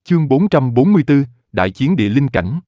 Chương 444, Đại chiến địa linh cảnh.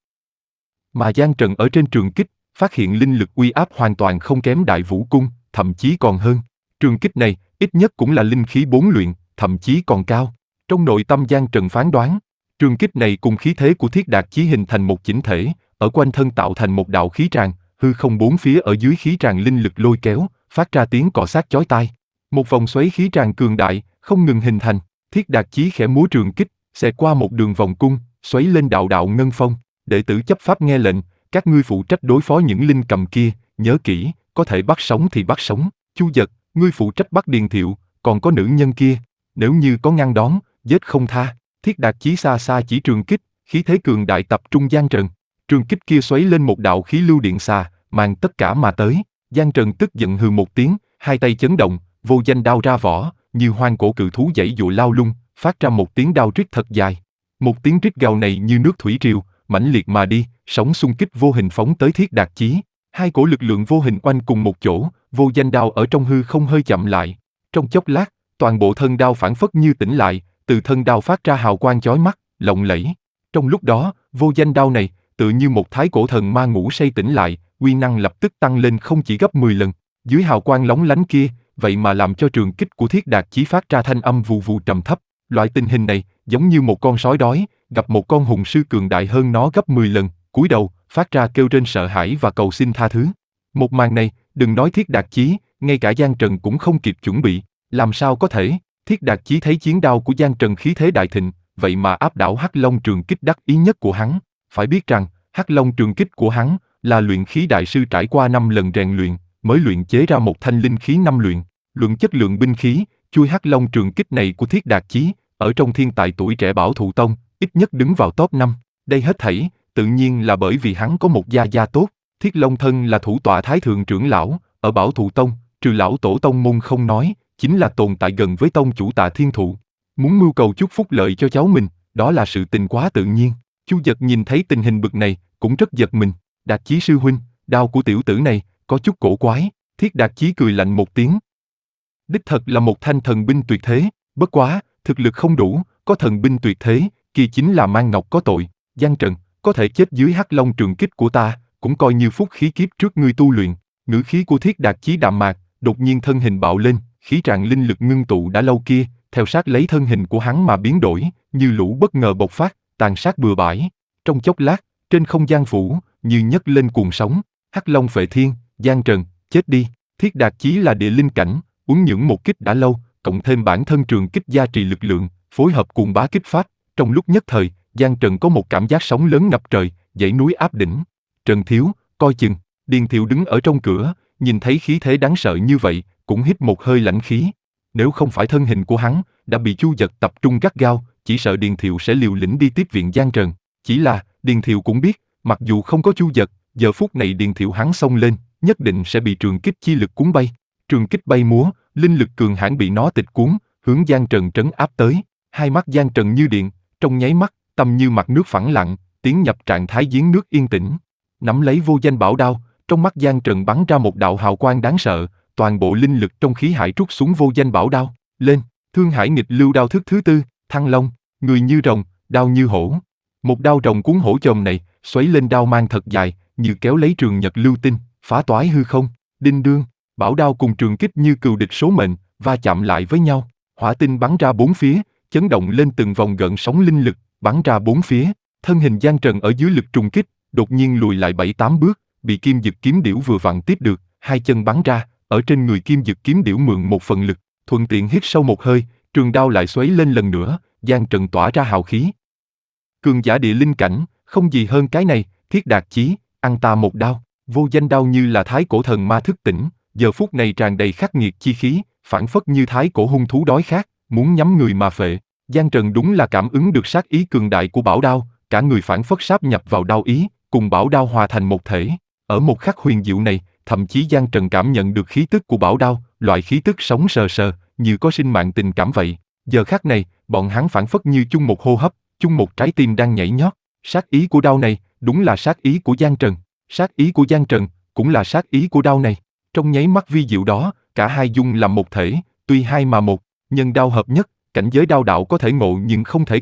Mà Giang Trần ở trên trường kích, phát hiện linh lực uy áp hoàn toàn không kém Đại Vũ Cung, thậm chí còn hơn. Trường kích này, ít nhất cũng là linh khí 4 luyện, thậm chí còn cao. Trong nội tâm Giang Trần phán đoán, trường kích này cùng khí thế của Thiết Đạt Chí hình thành một chỉnh thể, ở quanh thân tạo thành một đạo khí tràng, hư không bốn phía ở dưới khí tràng linh lực lôi kéo, phát ra tiếng cọ xát chói tai. Một vòng xoáy khí tràng cường đại, không ngừng hình thành. Thiết Đạt Chí khẽ múa trường kích, xẹt qua một đường vòng cung, xoáy lên đạo đạo ngân phong. Đệ tử chấp pháp nghe lệnh, các ngươi phụ trách đối phó những linh cầm kia, nhớ kỹ, có thể bắt sống thì bắt sống. Chu Dật, ngươi phụ trách bắt Điền Thiệu, còn có nữ nhân kia, nếu như có ngăn đón, giết không tha. Thiết Đạt Chí xa xa chỉ trường kích, khí thế cường đại tập trung Giang Trần. Trường kích kia xoáy lên một đạo khí lưu điện xà, mang tất cả mà tới. Giang Trần tức giận hừ một tiếng, hai tay chấn động, vô danh đao ra vỏ, như hoang cổ cự thú giãy giụa lao lung, phát ra một tiếng đao rít thật dài. Một tiếng rít gào này như nước thủy triều, mãnh liệt mà đi, sóng xung kích vô hình phóng tới Thiết Đạt Chí. Hai cổ lực lượng vô hình oanh cùng một chỗ, vô danh đao ở trong hư không hơi chậm lại. Trong chốc lát, toàn bộ thân đao phảng phất như tỉnh lại, từ thân đao phát ra hào quang chói mắt, lộng lẫy. Trong lúc đó, vô danh đao này, tự như một thái cổ thần ma ngủ say tỉnh lại, uy năng lập tức tăng lên không chỉ gấp 10 lần. Dưới hào quang lóng lánh kia, vậy mà làm cho trường kích của Thiết Đạt Chí phát ra thanh âm vù vù trầm thấp. Loại tình hình này, giống như một con sói đói, gặp một con hùng sư cường đại hơn nó gấp 10 lần, cúi đầu, phát ra kêu rên sợ hãi và cầu xin tha thứ. Một màn này, đừng nói Thiết Đạt Chí, ngay cả Giang Trần cũng không kịp chuẩn bị, làm sao có thể? Thiết Đạt Chí thấy chiến đao của Giang Trần khí thế đại thịnh, vậy mà áp đảo Hắc Long trường kích đắc ý nhất của hắn. Phải biết rằng, Hắc Long trường kích của hắn là luyện khí đại sư trải qua 5 lần rèn luyện, mới luyện chế ra một thanh linh khí 5 luyện. Luận chất lượng binh khí, chuôi Hắc Long trường kích này của Thiết Đạt Chí, ở trong thiên tài tuổi trẻ Bảo Thụ Tông, ít nhất đứng vào top 5. Đây hết thảy, tự nhiên là bởi vì hắn có một gia gia tốt. Thiết Long Thân là thủ tọa thái thượng trưởng lão, ở Bảo Thụ Tông, trừ lão tổ tông môn không nói, chính là tồn tại gần với tông chủ Tạ Thiên Thụ. Muốn mưu cầu chút phúc lợi cho cháu mình, đó là sự tình quá tự nhiên. Chu Dật nhìn thấy tình hình bực này, cũng rất giật mình. Đạt Chí sư huynh, đao của tiểu tử này, có chút cổ quái. Thiết Đạt Chí cười lạnh một tiếng. Đích thật là một thanh thần binh tuyệt thế, bất quá, thực lực không đủ, có thần binh tuyệt thế, kia chính là mang ngọc có tội. Giang Trần, có thể chết dưới Hắc Long trường kích của ta, cũng coi như phúc khí kiếp trước ngươi tu luyện. Ngữ khí của Thiết Đạt Chí đạm mạc, đột nhiên thân hình bạo lên, khí tràng linh lực ngưng tụ đã lâu kia, theo sát lấy thân hình của hắn mà biến đổi, như lũ bất ngờ bộc phát, tàn sát bừa bãi. Trong chốc lát, trên không gian phủ, như nhấc lên cuồng sóng. Hắc Long phệ thiên, Giang Trần, chết đi. Thiết Đạt Chí là địa linh cảnh, uốn nhưỡng một kích đã lâu, cộng thêm bản thân trường kích gia trì lực lượng, phối hợp cuồng bá kích phát. Trong lúc nhất thời, Giang Trần có một cảm giác sóng lớn ngập trời, dãy núi áp đỉnh. Trần thiếu, coi chừng. Điền Thiệu đứng ở trong cửa, nhìn thấy khí thế đáng sợ như vậy, cũng hít một hơi lãnh khí. Nếu không phải thân hình của hắn đã bị Chu Dật tập trung gắt gao, chỉ sợ Điền Thiệu sẽ liều lĩnh đi tiếp viện Giang Trần. Chỉ là, Điền Thiệu cũng biết, mặc dù không có Chu Dật, giờ phút này Điền Thiệu hắn xông lên, nhất định sẽ bị trường kích chi lực cuốn bay. Trường kích bay múa, linh lực cường hãn bị nó tịch cuốn, hướng Giang Trần trấn áp tới. Hai mắt Giang Trần như điện, trong nháy mắt, tâm như mặt nước phẳng lặng, tiến nhập trạng thái giếng nước yên tĩnh. Nắm lấy vô danh bảo đao, trong mắt Giang Trần bắn ra một đạo hào quang đáng sợ, toàn bộ linh lực trong khí hải trút xuống vô danh bảo đao. Lên, Thương Hải nghịch lưu đao thức thứ tư, Thăng Long, người như rồng, đao như hổ. Một đao rồng cuốn hổ chồm này, xoáy lên đao mang thật dài, như kéo lấy trường nhật lưu tinh, phá toái hư không. Đinh đương, bảo đao cùng trường kích như cừu địch số mệnh, va chạm lại với nhau. Hỏa tinh bắn ra bốn phía, chấn động lên từng vòng gợn sóng linh lực, bắn ra bốn phía. Thân hình Giang Trần ở dưới lực trùng kích, đột nhiên lùi lại 7-8 bước, bị Kim Dực kiếm điểu vừa vặn tiếp được, hai chân bắn ra, ở trên người Kim Dực kiếm điểu mượn một phần lực, thuận tiện hít sâu một hơi, trường đao lại xoáy lên lần nữa, Giang Trần tỏa ra hào khí. Cường giả địa linh cảnh, không gì hơn cái này. Thiết Đạt Chí, ăn ta một đao. Vô danh đao như là thái cổ thần ma thức tỉnh, giờ phút này tràn đầy khắc nghiệt chi khí, phảng phất như thái cổ hung thú đói khát, muốn nhắm người mà phệ. Giang Trần đúng là cảm ứng được sát ý cường đại của bảo đao, cả người phảng phất sáp nhập vào đao ý, cùng bảo đao hòa thành một thể. Ở một khắc huyền diệu này, thậm chí Giang Trần cảm nhận được khí tức của bảo đao, loại khí tức sống sờ sờ, như có sinh mạng tình cảm vậy. Giờ khắc này, bọn hắn phảng phất như chung một hô hấp, chung một trái tim đang nhảy nhót. Sát ý của đao này, đúng là sát ý của Giang Trần. Sát ý của Giang Trần, cũng là sát ý của đao này. Trong nháy mắt vi diệu đó, cả hai dung làm một thể, tuy hai mà một, nhân đao hợp nhất, cảnh giới đao đạo có thể ngộ nhưng không thể cầu,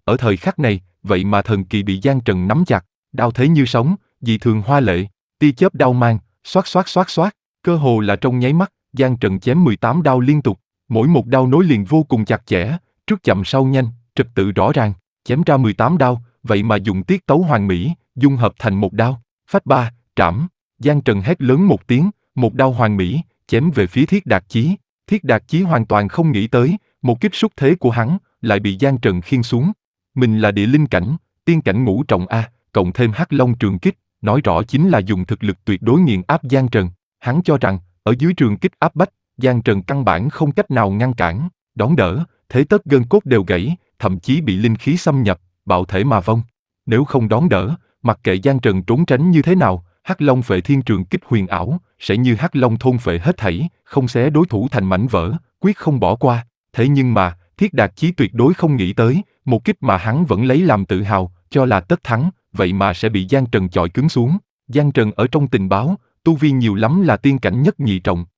Ở thời khắc này, vậy mà thần kỳ bị Giang Trần nắm chặt, đao thế như sóng, dị thường hoa lệ, tia chớp đao mang, xoát xoát xoát xoát, cơ hồ là trong nháy mắt, Giang Trần chém 18 đao liên tục, mỗi một đao nối liền vô cùng chặt chẽ, trước chậm sau nhanh, trật tự rõ ràng, chém ra 18 đao, vậy mà dùng tiết tấu hoàn mỹ, dung hợp thành một đao, phách ba, trảm, Giang Trần hét lớn một tiếng, một đao hoàn mỹ, chém về phía Thiết Đạt Chí. Thiết Đạt Chí hoàn toàn không nghĩ tới, một kích xuất thế của hắn, lại bị Giang Trần khiêng xuống. Mình là địa linh cảnh, tiên cảnh ngũ trọng A, cộng thêm Hắc Long trường kích, nói rõ chính là dùng thực lực tuyệt đối nghiền áp Giang Trần. Hắn cho rằng, ở dưới trường kích áp bách, Giang Trần căn bản không cách nào ngăn cản, đón đỡ, thế tất gân cốt đều gãy, thậm chí bị linh khí xâm nhập, bạo thể mà vong. Nếu không đón đỡ, mặc kệ Giang Trần trốn tránh như thế nào, Hắc Long Phệ Thiên trường kích huyền ảo, sẽ như Hắc Long thôn phệ hết thảy, không xé đối thủ thành mảnh vỡ, quyết không bỏ qua. Thế nhưng mà, Thiết Đạt Chí tuyệt đối không nghĩ tới, một kích mà hắn vẫn lấy làm tự hào, cho là tất thắng, vậy mà sẽ bị Giang Trần chọi cứng xuống. Giang Trần ở trong tình báo, tu vi nhiều lắm là tiên cảnh nhất nhị trọng,